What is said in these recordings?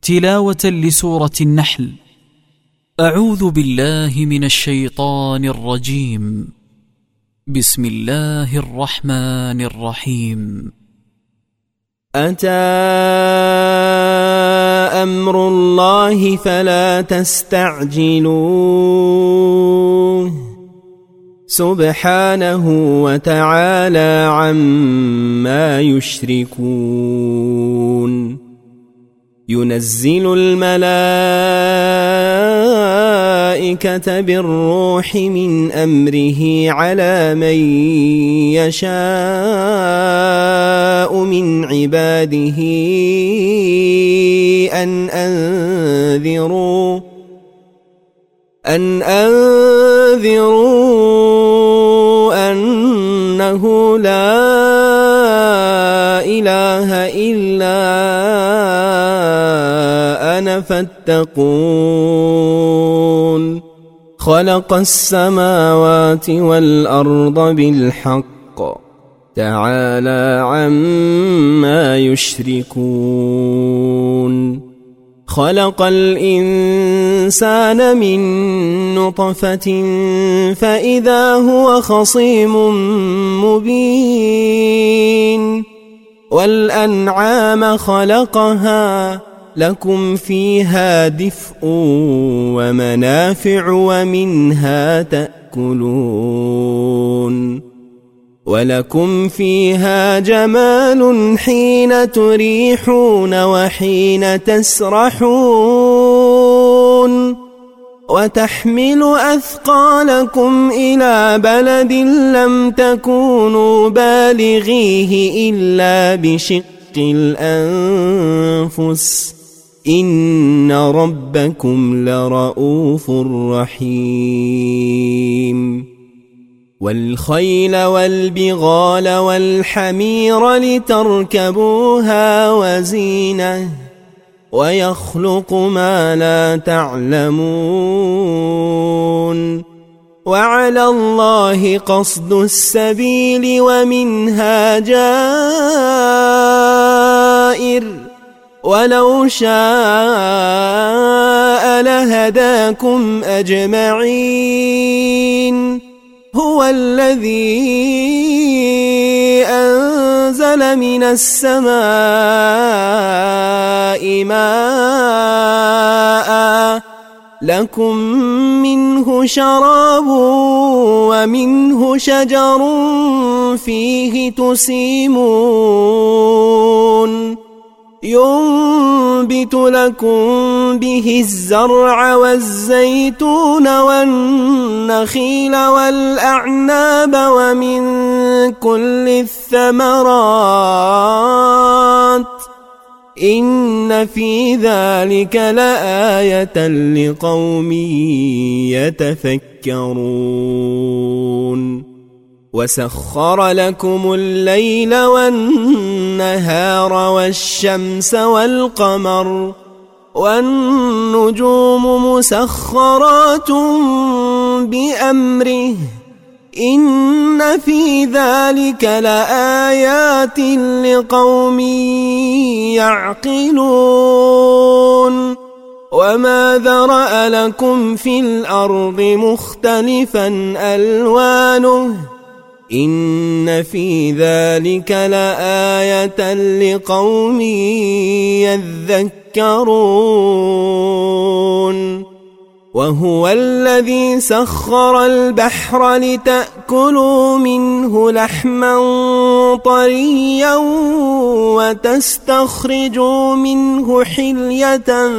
تلاوة لسورة النحل. أعوذ بالله من الشيطان الرجيم. بسم الله الرحمن الرحيم. أتى أمر الله فلا تستعجلوه سبحانه وتعالى عما يشركون. ينزل الملائكة بالروح من أمره على من يشاء من عباده أن أنذروا أنه لا إله إلا أنا فاتقون. خلق السماوات والأرض بالحق تعالى عما يشركون. خلق الإنسان من نطفة فإذا هو خصيم مبين. والأنعام خلقها لكم فيها دفء ومنافع ومنها تأكلون. ولكم فيها جمال حين تريحون وحين تسرحون. وتحمل أثقالكم إلى بلد لم تكونوا بالغيه إلا بشق الأنفس إن ربكم لرؤوف رحيم. والخيل والبغال والحمير لتركبوها وزينة ويخلق ما لا تعلمون. وعلى الله قصد السبيل ومنها جائر ولو شاء لهداكم أجمعين. هو الذي أنزل من السماء ماء لكم منه شراب ومنه شجر فيه تسيمون. ينبت لكم به الزرع والزيتون والنخيل والأعناب ومن كل الثمرات إن في ذلك لآية لقوم يتفكرون. وسخر لكم الليل والنهار والشمس والقمر والنجوم مسخرات بأمره إن في ذلك لآيات لقوم يعقلون. وما ذرأ لكم في الأرض مختلفا ألوانه إن في ذلك لآية لقوم يذكرون. وهو الذي سخر البحر لتأكلوا منه لحما طريا وتستخرجوا منه حلية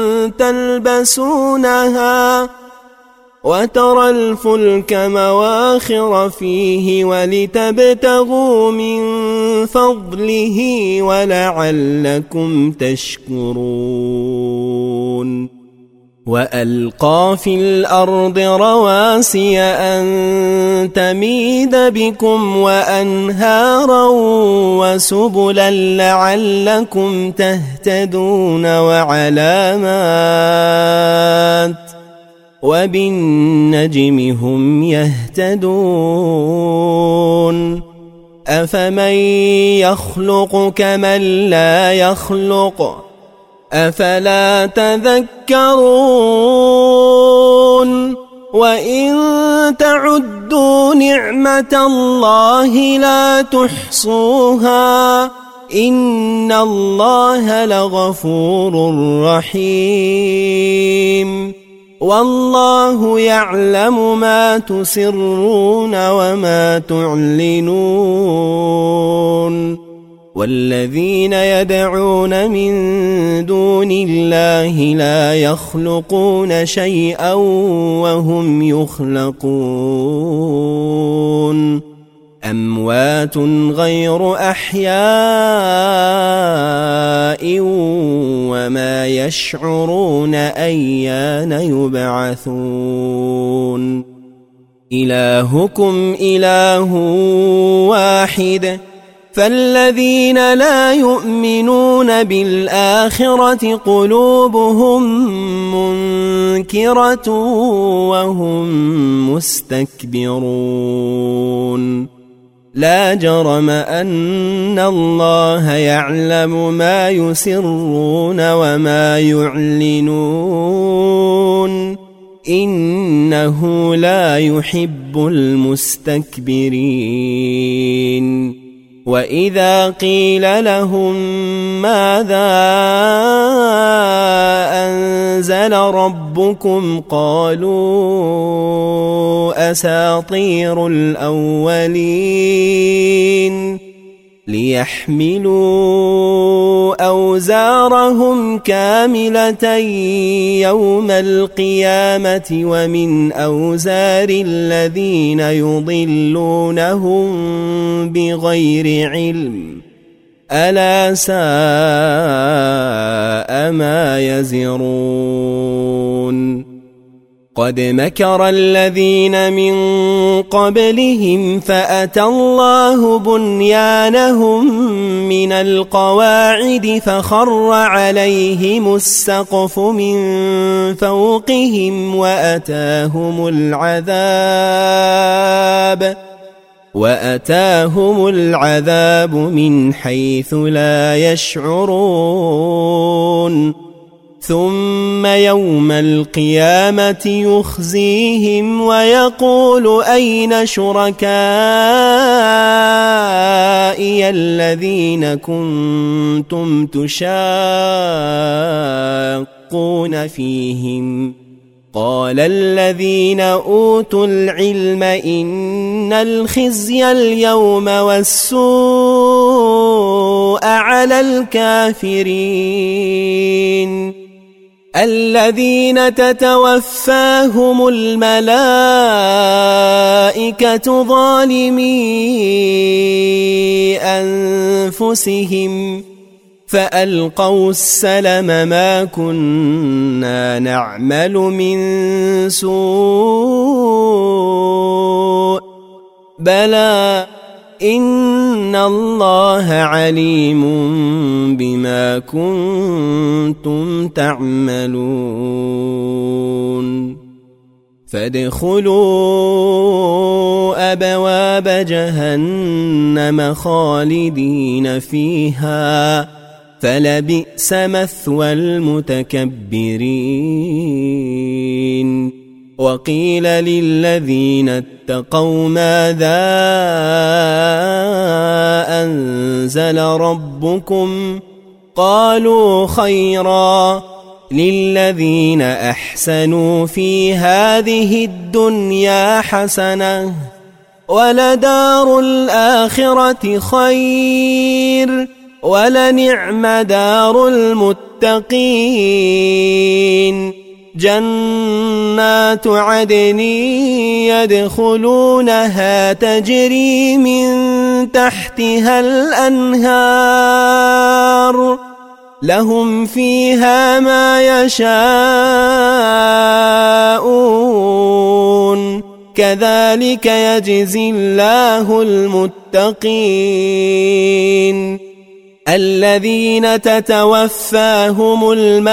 تلبسونها وترى الفلك مواخر فيه ولتبتغوا من فضله ولعلكم تشكرون. وألقى في الأرض رواسي أن تميد بكم وأنهارا وسبلا لعلكم تهتدون وعلامات وبالنجم هم يهتدون. أفمن يخلق كمن لا يخلق أفلا تذكرون وإن تعدوا نعمة الله لا تحصوها إن الله لغفور رحيم والله يعلم ما تسرون وما تعلنون والذين يدعون من دون الله لا يخلقون شيئا وهم يخلقون أموات غير أحياء وما يشعرون أيان يبعثون إلهكم إله واحد فالذين لا يؤمنون بالآخرة قلوبهم منكرة وهم مستكبرون لا جرم أن الله يعلم ما يسرون وما يعلنون إنه لا يحب المستكبرين وإذا قيل لهم ماذا أنزل ربكم قالوا أساطير الأولين ليحملوا أوزارهم كاملة يوم القيامة ومن أوزار الذين يضلونهم بغير علم ألا ساء ما يزرون قد مكر الذين من قبلهم فأتى الله بنيانهم من القواعد فخر عليهم السقف من فوقهم وأتاهم العذاب من حيث لا يشعرون ثم يوم القيامة يخزيهم ويقول أين شركائي الذين كنتم تشاقون فيهم قال الذين أوتوا العلم إن الخزي اليوم والسوء على الكافرين الذين تتوفاهم الملائكة ظالمي أنفسهم فألقوا السلم ما كنا نعمل من سوء بلى إن الله عليم بما كنتم تعملون فادخلوا أبواب جهنم خالدين فيها فلبئس مثوى المتكبرين وقيل للذين اتقوا ماذا أنزل ربكم قالوا خيرا للذين أحسنوا في هذه الدنيا حسنة ولدار الآخرة خير ولنعم دار المتقين جنات عدن يدخلونها تجري من تحتها الأنهار لهم فيها ما يشاءون كذلك يجزي الله المتقين الذين تتوفاهم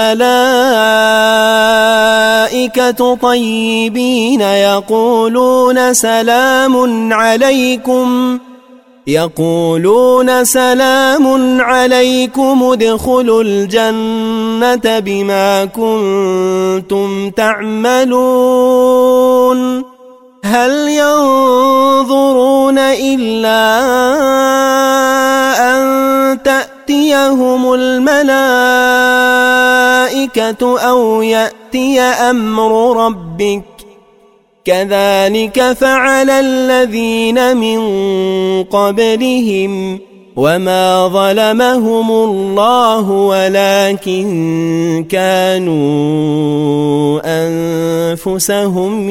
الملائكة طيبين يقولون سلام عليكم يقولون سلام عليكم ادخلوا الجنة بما كنتم تعملون هل ينظرون إلا أن تأتيهم الملائكة أو يأتي أمر ربك كذلك فعل الذين من قبلهم وما ظلمهم الله ولكن كانوا أنفسهم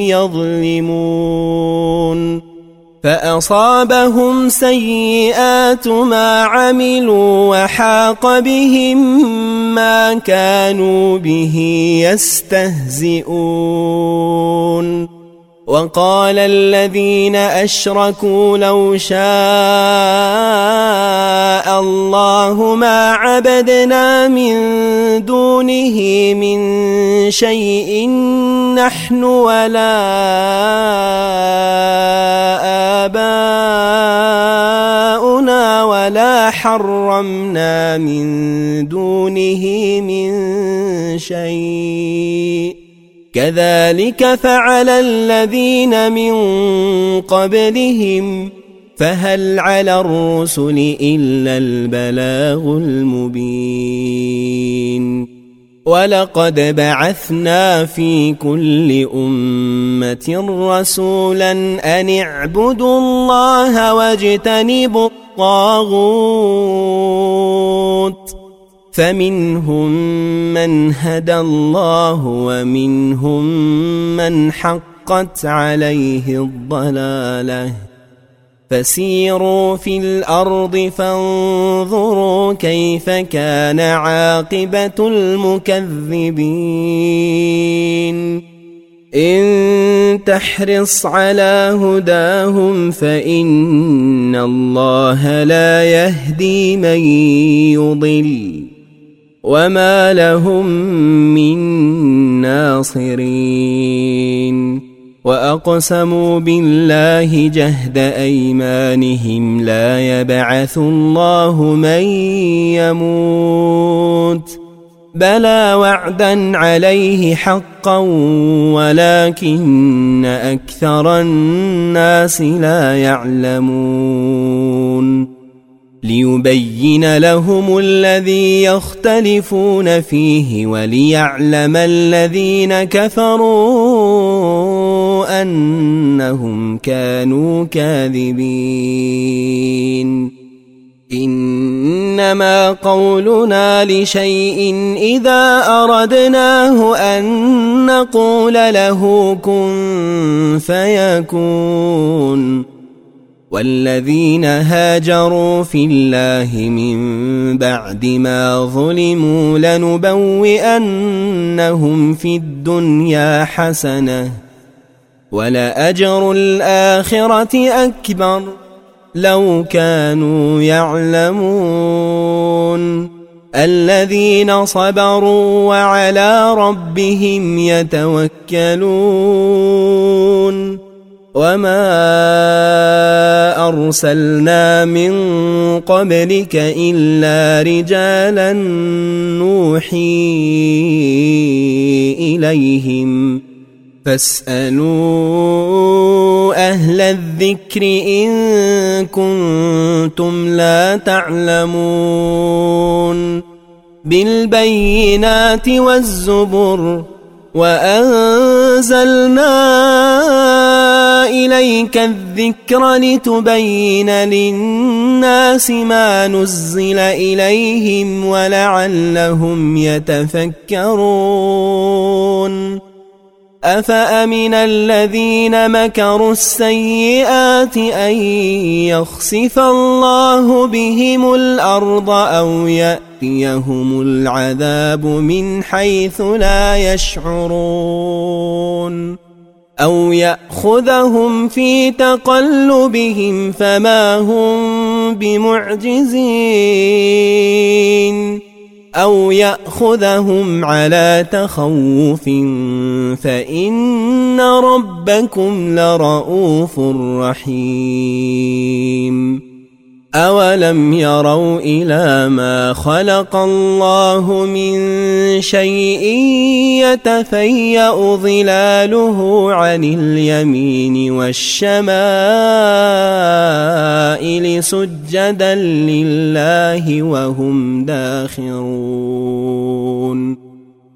يظلمون فأصابهم سيئات ما عملوا وحاق بهم ما كانوا به يستهزئون وقال الذين أشركوا لو شاء الله ما عبدنا من دونه من شيء نحن ولا آباؤنا ولا حرمنا من دونه من شيء كذلك فعل الذين من قبلهم فهل على الرسل إلا البلاغ المبين ولقد بعثنا في كل أمة رسولا أن اعبدوا الله واجتنبوا الطاغوت فمنهم من هدى الله ومنهم من حقت عليه الضلالة فسيروا في الأرض فانظروا كيف كان عاقبة المكذبين إن تحرص على هداهم فإن الله لا يهدي من يضل وما لهم من ناصرين وأقسموا بالله جهد أيمانهم لا يبعث الله من يموت بلى وعدا عليه حقا ولكن أكثر الناس لا يعلمون ليبين لهم الذي يختلفون فيه وليعلم الذين كفروا أنهم كانوا كاذبين إنما قولنا لشيء إذا أردناه أن نقول له كن فيكون والذين هاجروا في الله من بعد ما ظلموا لنبوئنهم في الدنيا حسنة ولأجر الآخرة أكبر لو كانوا يعلمون الذين صبروا وعلى ربهم يتوكلون وما أرسلنا من قبلك إلا رجالا نوحي إليهم فاسألوا أهل الذكر إن كنتم لا تعلمون بالبينات والزبر وأنزلنا إليك الذكر لتبين للناس ما نزل إليهم ولعلهم يتفكرون أفأمن الذين مكروا السيئات أن يخسف الله بهم الأرض أو يأتيهم العذاب من حيث لا يشعرون أو يأخذهم في تقلبهم فما هم بمعجزين أو يأخذهم على تخوف فإن ربكم لرؤوف رحيم أولم يروا إلى ما خلق الله من شيء يتفيأ ظلاله عن اليمين والشمائل سجدا لله وهم داخرون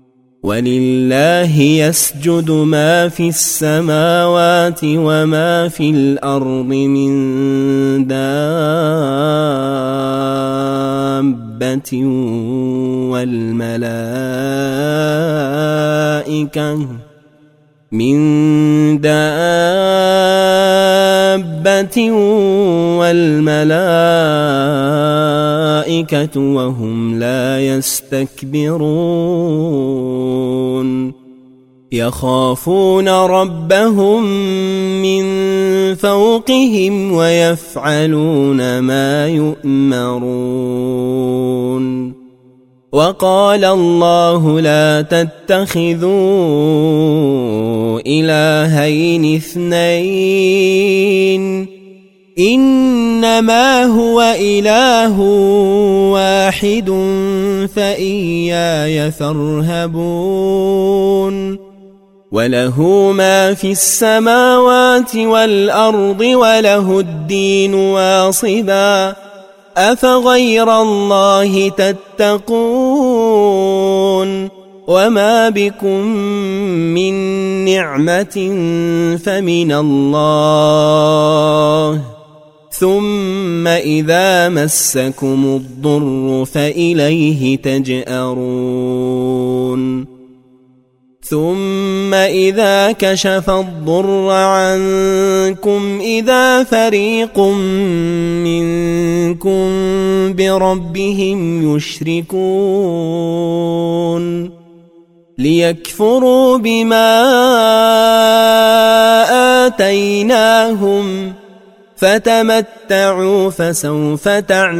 ولله يسجد ما في السماوات وما في الأرض من دابة والملائكة وهم لا يستكبرون يخافون ربهم من فوقهم ويفعلون ما يؤمرون وقال الله لا تتخذوا إلهين اثنين إنما هو إله واحد فإياي فارهبون وله ما في السماوات والأرض وله الدين واصبا أفغير الله تتقون وما بكم من نعمة فمن الله ثم إذا مسكم الضر فإليه تجأرون ثم إذا كشف الضر عنكم إذا فريق منكم بربهم يشركون ليكفروا بما آتيناهم فتمتعوا فسوف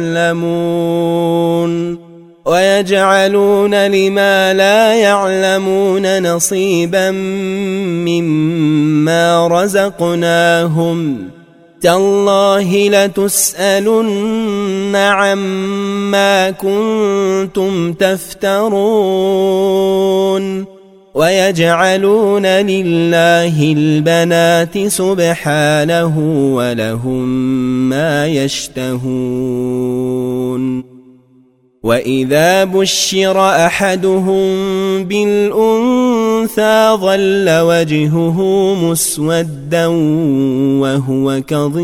تعلمون ويجعلون لما لا يعلمون نصيبا مما رزقناهم تالله لتسألن عما كنتم تفترون ويجعلون لله البنات سبحانه ولهم ما يشتهون وإذا بشر أحدهم بالأنثى ظل وجهه مسودا وهو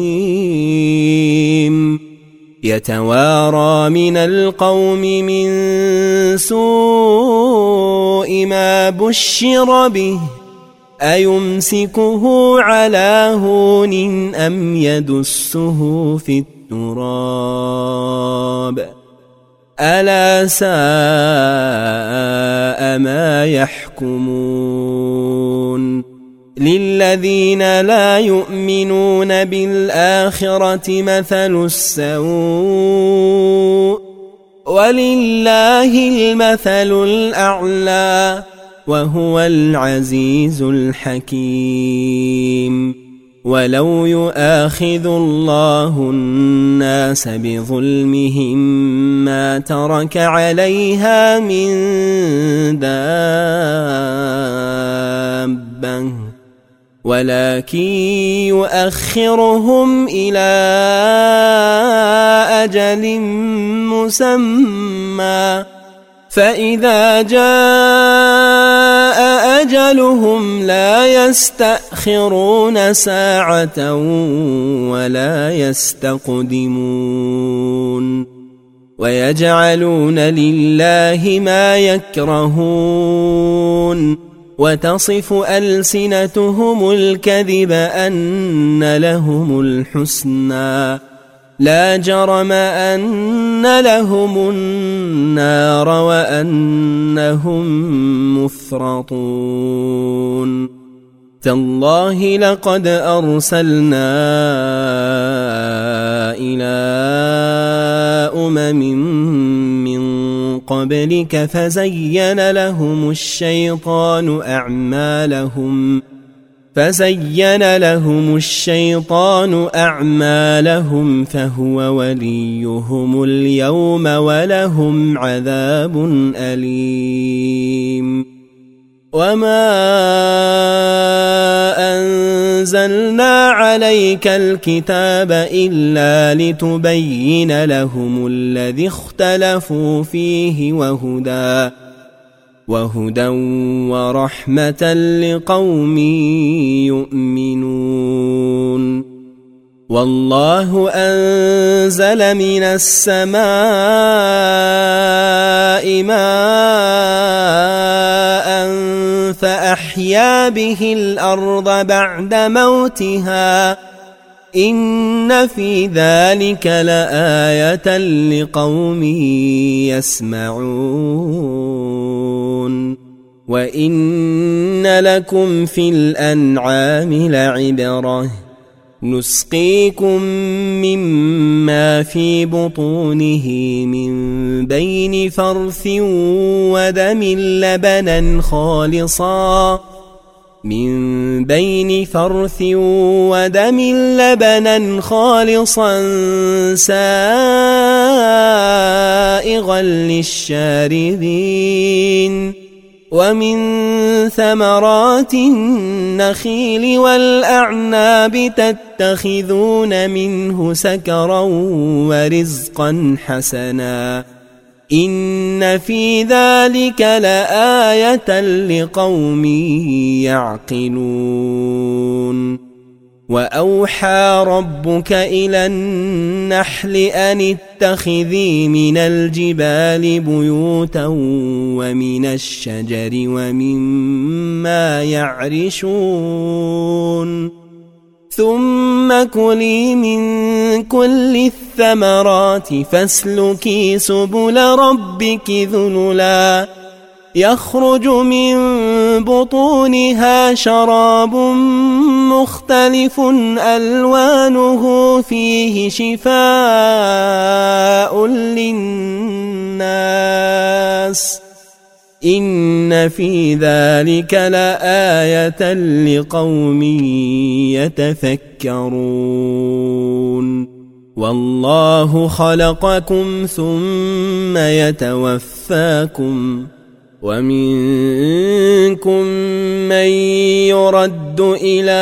كظيم يتوارى من القوم من سوء ما بشر به أيمسكه على هون أم يدسه في التراب ألا ساء ما يحكمون للذين لا يؤمنون بالآخرة مثل السوء ولله المثل الأعلى وهو العزيز الحكيم ولو يؤاخذ الله الناس بظلمهم ما ترك عليها من دابة ولكن يؤخرهم إلى أجل مسمى فإذا جاء أجلهم لا يستأخرون ساعة ولا يستقدمون ويجعلون لله ما يكرهون وتصف ألسنتهم الكذب أن لهم الحسنى لا جرم أن لهم النار وأنهم مفرطون تالله لقد أرسلنا إلى من قبلك فزين لهم الشيطان أعمالهم فهو وليهم اليوم ولهم عذاب أليم وما أنزلنا عليك الكتاب إلا لتبين لهم الذي اختلفوا فيه وهدى ورحمة لقوم يؤمنون والله أنزل من السماء ماء فأحيا به الأرض بعد موتها إن في ذلك لآية لقوم يسمعون وإن لكم في الأنعام لعبرة نسقيكم مما في بطونه من بين فرث ودم لبنا خالصا سائغا للشاربين ومن ثمرات النخيل والأعناب تتخذون منه سكرا ورزقا حسنا إن في ذلك لآية لقوم يعقلون وأوحى ربك إلى النحل أن اتخذي من الجبال بيوتا ومن الشجر ومما يعرشون ثم كلي من كل الثمرات فاسلكي سبل ربك ذللا يخرج من بطونها شراب مختلف ألوانه فيه شفاء للناس إن في ذلك لآية لقوم يتفكرون والله خلقكم ثم يتوفاكم ومنكم من يرد إلى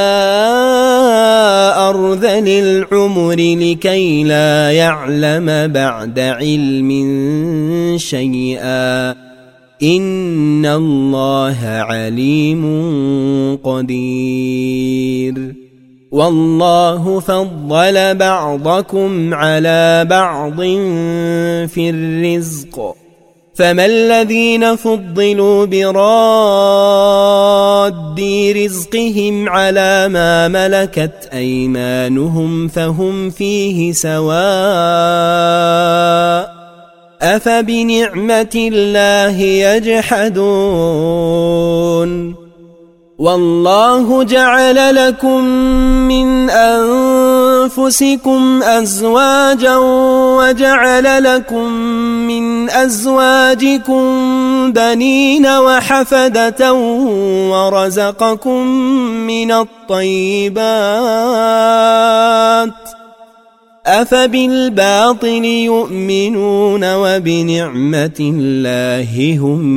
أرذل العمر لكي لا يعلم بعد علم شيئا إن الله عليم قدير والله فضل بعضكم على بعض في الرزق فما الذين فضلوا براد رزقهم على ما ملكت أيمانهم فهم فيه سواء أفبنعمة الله يجحدون والله جعل لكم من أنفسكم أزواجا وجعل لكم من أزواجكم بنين وحفدة ورزقكم من الطيبات أفبالباطل يؤمنون وبنعمة الله هم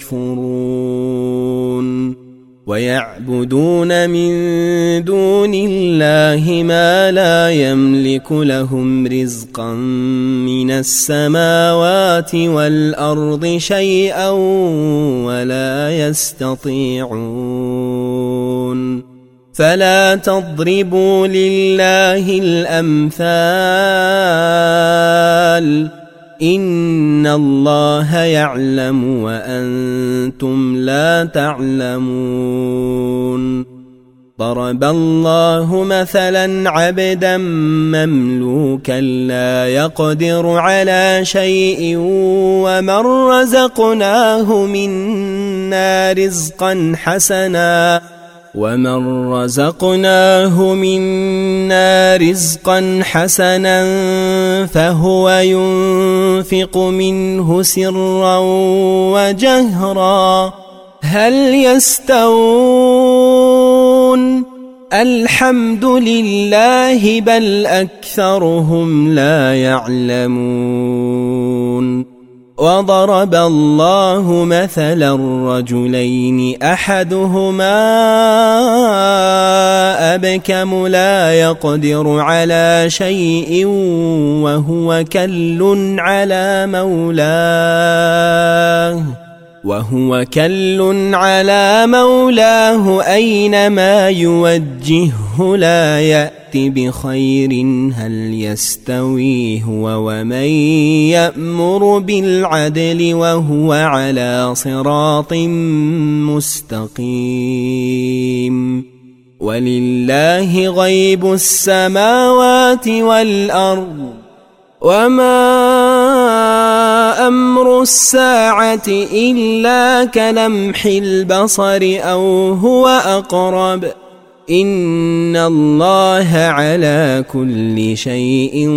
يكفرون ويعبدون من دون الله ما لا يملك لهم رزقا من السماوات والأرض شيئا ولا يستطيعون فلا تضربوا لله الأمثال إن الله يعلم وأنتم لا تعلمون ضرب الله مثلا عبدا مملوكا لا يقدر على شيء ومن رزقناه منا رزقا حسنا فهو ينفق منه سرا وجهرا هل يستوون الحمد لله بل أكثرهم لا يعلمون. وضرب الله مثلا رجلين أحدهما أبكم لا يقدر على شيء وهو كل على مولاه أينما يوجهه لا يأت بخير هل يستوي هو ومن يأمر بالعدل وهو على صراط مستقيم. ولله غيب السماوات والأرض وما أمر الساعة إلا كلمح البصر أو هو أقرب إن الله على كل شيء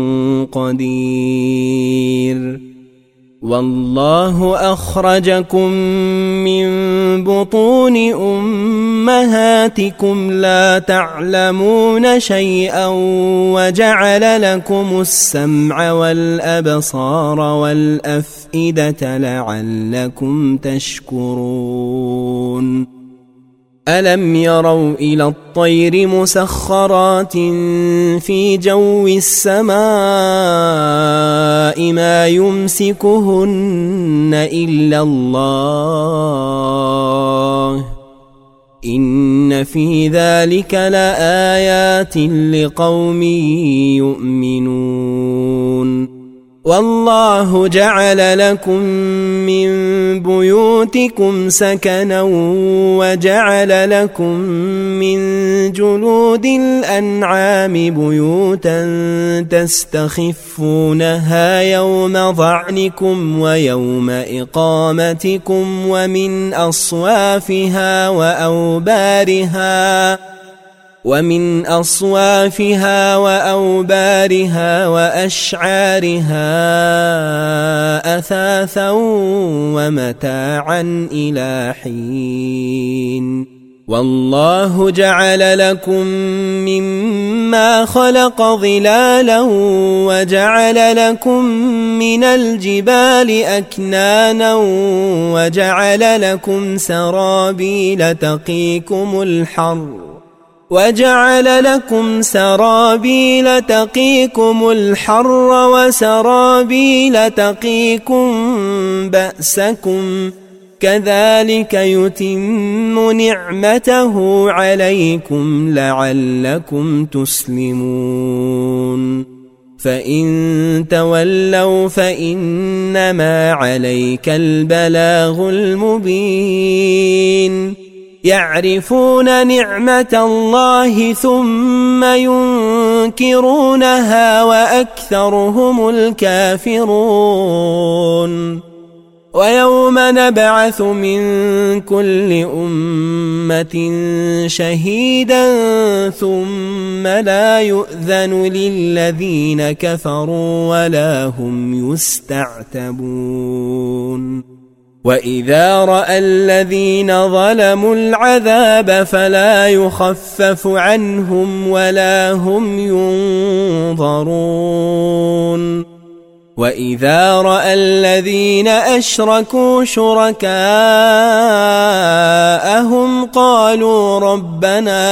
قدير. والله أخرجكم من بطون أمهاتكم لا تعلمون شيئا وجعل لكم السمع والأبصار والأفئدة لعلكم تشكرون. ألم يروا إلى الطير مسخرات في جو السماء ما يمسكهن إلا الله إن في ذلك لآيات لقوم يؤمنون. والله جعل لكم من بيوتكم سكنا وجعل لكم من جلود الأنعام بيوتا تستخفونها يوم ظعنكم ويوم إقامتكم ومن أصوافها وأوبارها وأشعارها أثاثا ومتاعا إلى حين. والله جعل لكم مما خلق ظلالا وجعل لكم من الجبال أكنانا وجعل لكم سرابيل تقيكم الحر وسرابيل تقيكم بأسكم كذلك يتم نعمته عليكم لعلكم تسلمون. فإن تولوا فإنما عليك البلاغ المبين. يعرفون نعمة الله ثم ينكرونها وأكثرهم الكافرون. ويوم نبعث من كل أمة شهيدا ثم لا يؤذن للذين كفروا ولا هم يستعتبون. وإذا رأى الذين ظلموا العذاب فلا يخفف عنهم ولا هم ينظرون. وإذا رأى الذين أشركوا شركاءهم قالوا ربنا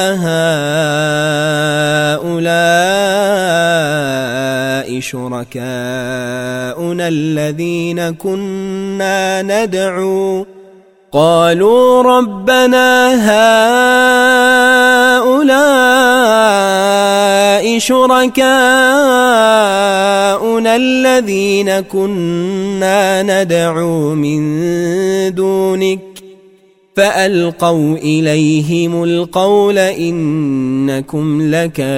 هؤلاء شركاؤنا الذين كنا ندعو من دونك فألقوا إليهم القول إنكم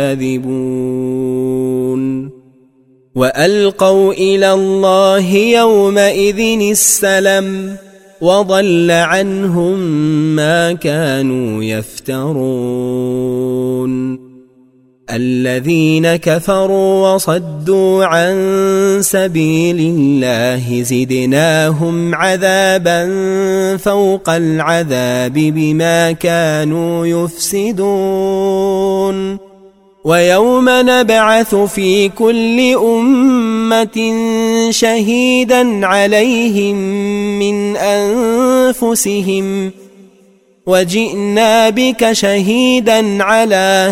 لكاذبون. وألقوا إلى الله يومئذ السلم وضل عنهم ما كانوا يفترون. الذين كفروا وصدوا عن سبيل الله زدناهم عذابا فوق العذاب بما كانوا يفسدون ويوم نبعث في كل أمة شهيدا عليهم من أنفسهم وجئنا بك شهيدا على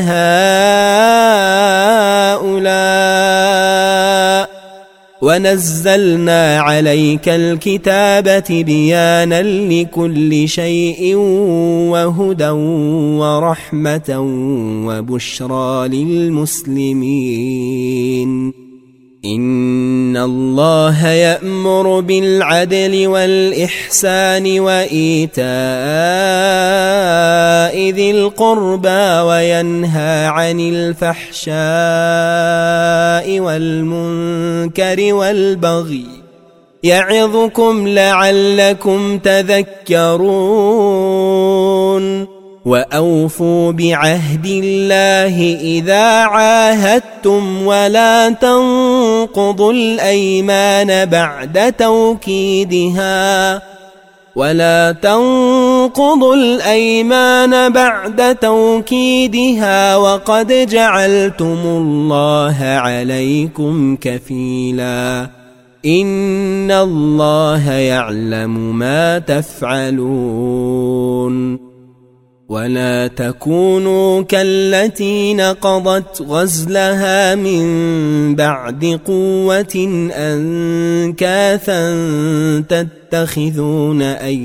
هؤلاء ونزلنا عليك الكتاب تبيانا لكل شيء وهدى ورحمة وبشرى للمسلمين إن الله يأمر بالعدل والإحسان وإيتاء ذي القربى وينهى عن الفحشاء والمنكر والبغي يعظكم لعلكم تذكرون وأوفوا بعهد الله إذا عاهدتم ولا تنقضوا الأيمان بعد توكيدها وقد جعلتم الله عليكم كفيلا إن الله يعلم ما تفعلون ولا تكونوا كالتي نقضت غزلها من بعد قوة أنكاثا تتخذون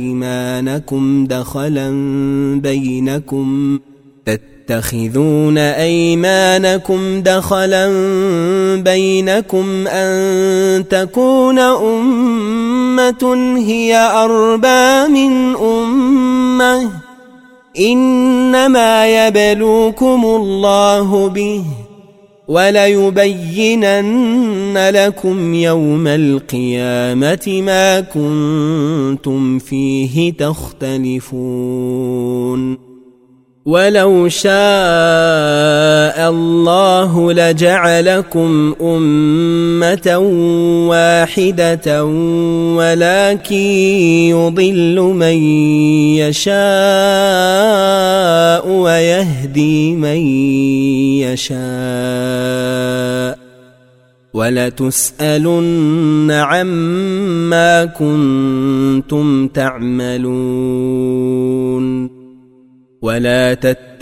أيمانكم دخلا بينكم أن تكون أمة هي أربى من أمة إنما يبلوكم الله به وليبينن لكم يوم القيامة ما كنتم فيه تختلفون ولو شاء الله لجعلكم أمة واحدة ولكن يضل من يشاء ويهدي من يشاء ولتسألن عما كنتم تعملون ولا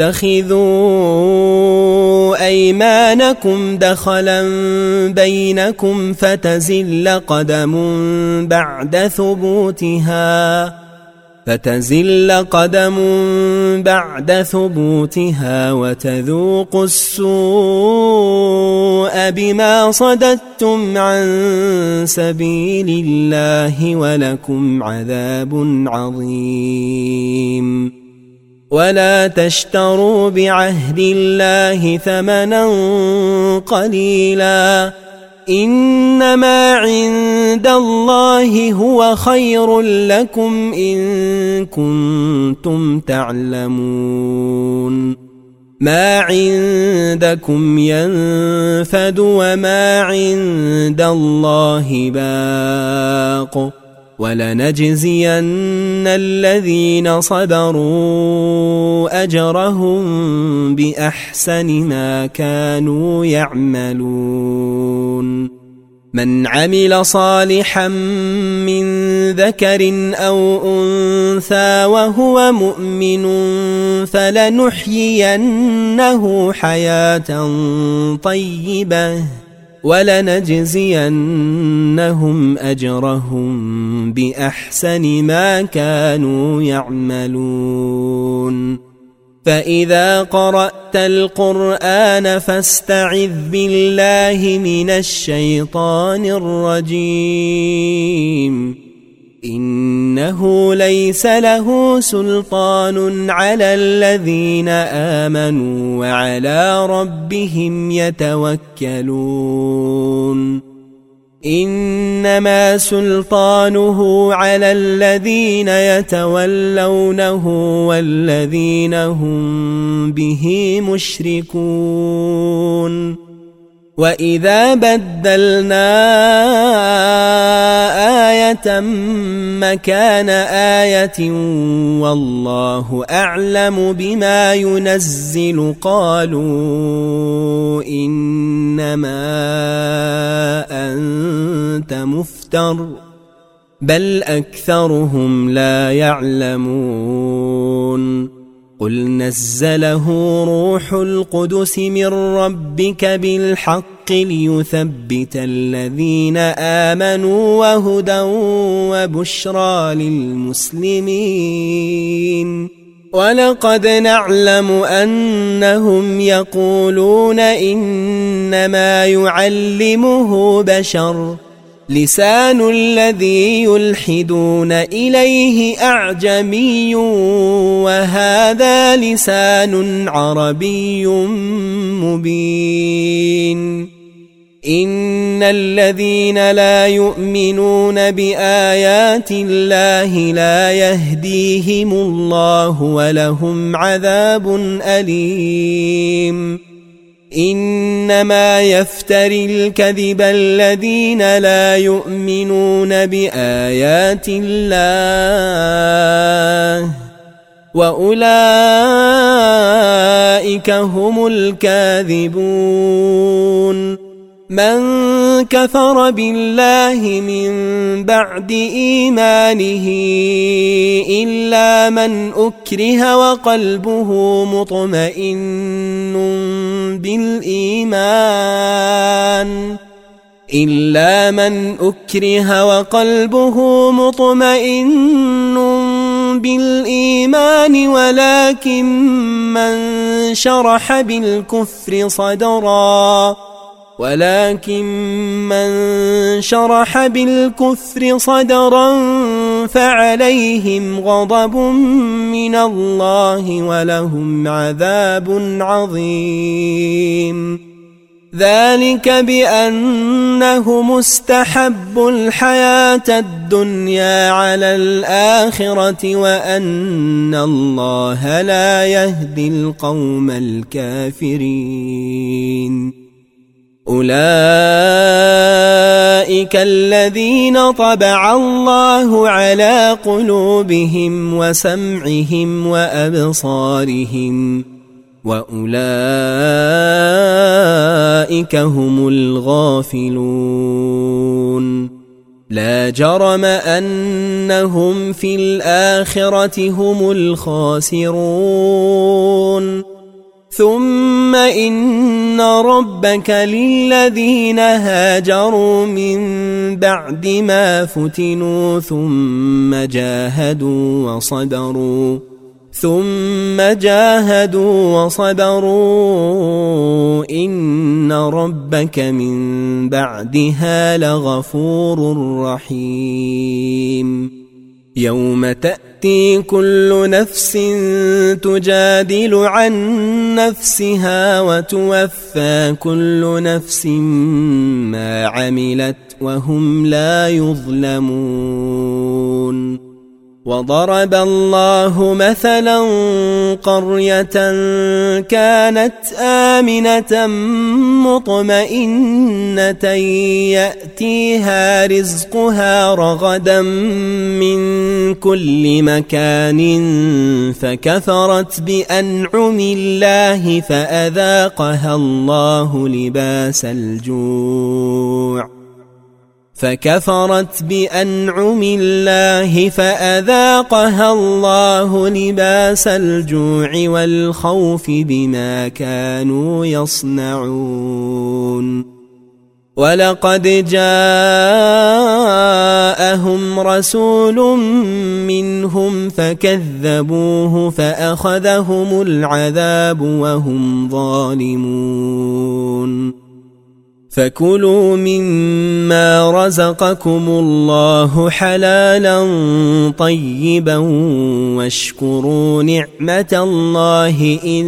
تتخذوا أيمانكم دخلا بينكم فتزل قدم بعد ثبوتها وتذوقوا السوء بما صددتم عن سبيل الله ولكم عذاب عظيم ولا تشتروا بعهد الله ثمنا قليلا إنما عند الله هو خير لكم إن كنتم تعلمون ما عندكم ينفد وما عند الله باق ولنجزين الذين صبروا أجرهم بأحسن ما كانوا يعملون من عمل صالحا من ذكر أو أنثى وهو مؤمن فلنحيينه حياة طيبة ولنجزينهم أجرهم بأحسن ما كانوا يعملون فإذا قرأت القرآن فاستعذ بالله من الشيطان الرجيم إنه ليس له سلطان على الذين آمنوا وعلى ربهم يتوكلون إنما سلطانه على الذين يتولونه والذين هم به مشركون وإذا بدلنا آية مكان آية والله أعلم بما ينزل قالوا إنما أنت مفتر بل أكثرهم لا يعلمون قل نزله روح القدس من ربك بالحق ليثبت الذين آمنوا وهدى وبشرى للمسلمين ولقد نعلم أنهم يقولون إنما يعلمه بشر لسان الذي يلحدون إليه أعجمي وهذا لسان عربي مبين إن الذين لا يؤمنون بآيات الله لا يهديهم الله ولهم عذاب أليم إنما يفتري الكذب الذين لا يؤمنون بآيات الله وأولئك هم الكاذبون من كفر بالله من بعد إيمانه إلا من أكره وقلبه مطمئن بالإيمان ولكن من شرح بالكفر صدرا فعليهم غضب من الله ولهم عذاب عظيم ذلك بأنهم استحبوا الحياة الدنيا على الآخرة وأن الله لا يهدي القوم الكافرين أولئك الذين طبع الله على قلوبهم وسمعهم وأبصارهم وأولئك هم الغافلون لا جرم أنهم في الآخرة هم الخاسرون ثم إن ربك للذين هاجروا من بعد ما فتنوا ثم جاهدوا وصبروا إن ربك من بعدها لغفور رحيم يوم تأتي كل نفس تجادل عن نفسها وتوفى كل نفس ما عملت وهم لا يظلمون وضرب الله مثلا قرية كانت آمنة مطمئنة يأتيها رزقها رغدا من كل مكان فكفرت بأنعم الله فأذاقها الله لباس الجوع والخوف بما كانوا يصنعون ولقد جاءهم رسول منهم فكذبوه فأخذهم العذاب وهم ظالمون فكلوا مما رزقكم الله حلالا طيبا واشكروا نعمة الله إن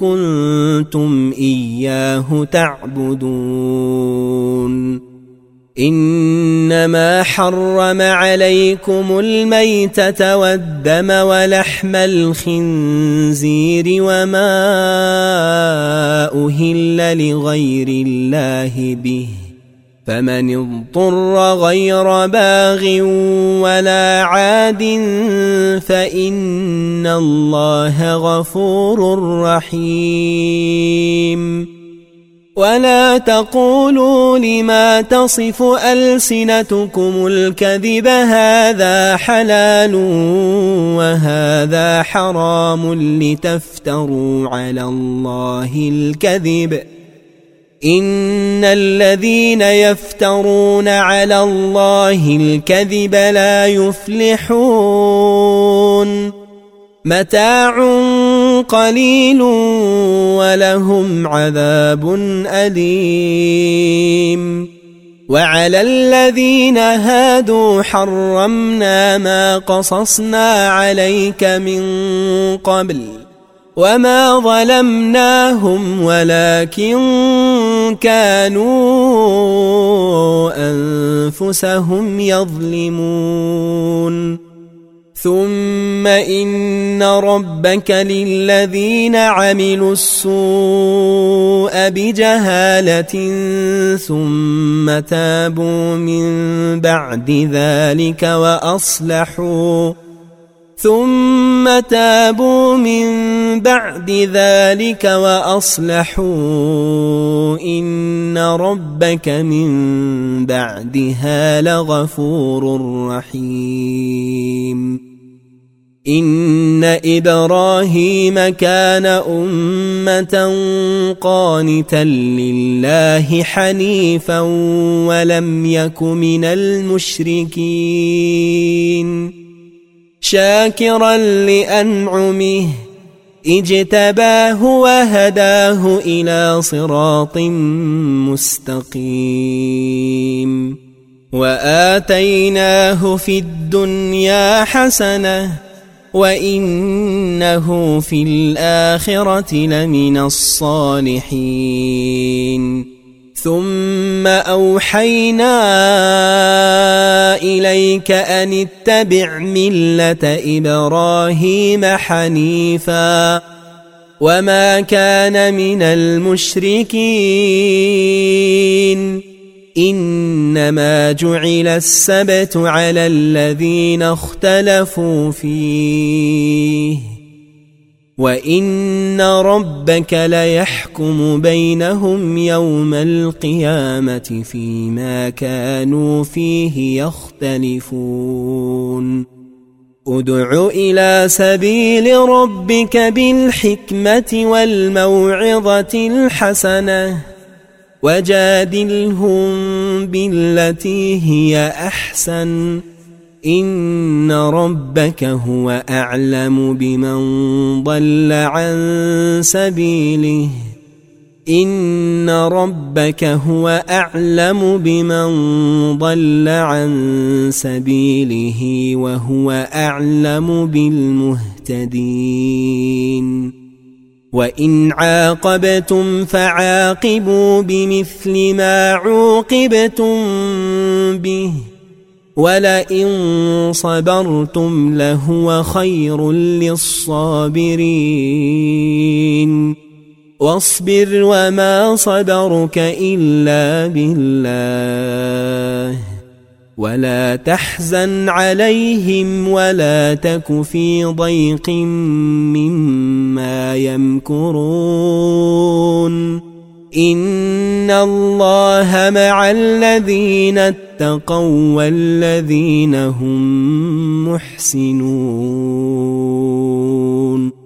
كنتم إياه تعبدون إنما حرم عليكم الميتة والدم ولحم الخنزير وما أهل لغير الله به فمن اضطر غير باغ ولا عاد فإن الله غفور رحيم. ولا تقولوا لما تصف ألسنتكم الكذب هذا حلال وهذا حرام لتفتروا على الله الكذب إن الذين يفترون على الله الكذب لا يفلحون. متاع قليل ولهم عذاب أليم. وعلى الذين هادوا حرمنا ما قصصنا عليك من قبل وما ظلمناهم ولكن كانوا أنفسهم يظلمون. ثم إن ربك للذين عملوا السوء بجهالة ثم تابوا من بعد ذلك وأصلحوا إن ربك من بعدها لغفور رحيم. إن إبراهيم كان أمة قانتا لله حنيفا ولم يك من المشركين شاكرا لأنعمه اجتباه وهداه إلى صراط مستقيم. وآتيناه في الدنيا حسنة وإنه في الآخرة لمن الصالحين. ثم أوحينا إليك أن اتبع ملة إبراهيم حنيفا وما كان من المشركين. إنما جعل السبت على الذين اختلفوا فيه وإن ربك ليحكم بينهم يوم القيامة فيما كانوا فيه يختلفون. ادع إلى سبيل ربك بالحكمة والموعظة الحسنة وجادلهم بالتي هي أحسن إن ربك هو أعلم بمن ضل عن سبيله إن ربك هو أعلم بمن ضل عن سبيله وهو أعلم بالمهتدين. وإن عاقبتم فعاقبوا بمثل ما عوقبتم به ولئن صبرتم لهو خير للصابرين. واصبر وما صبرك إلا بالله ولا تحزن عليهم ولا تك في ضيق مما يمكرون. إن الله مع الذين اتقوا والذين هم محسنون.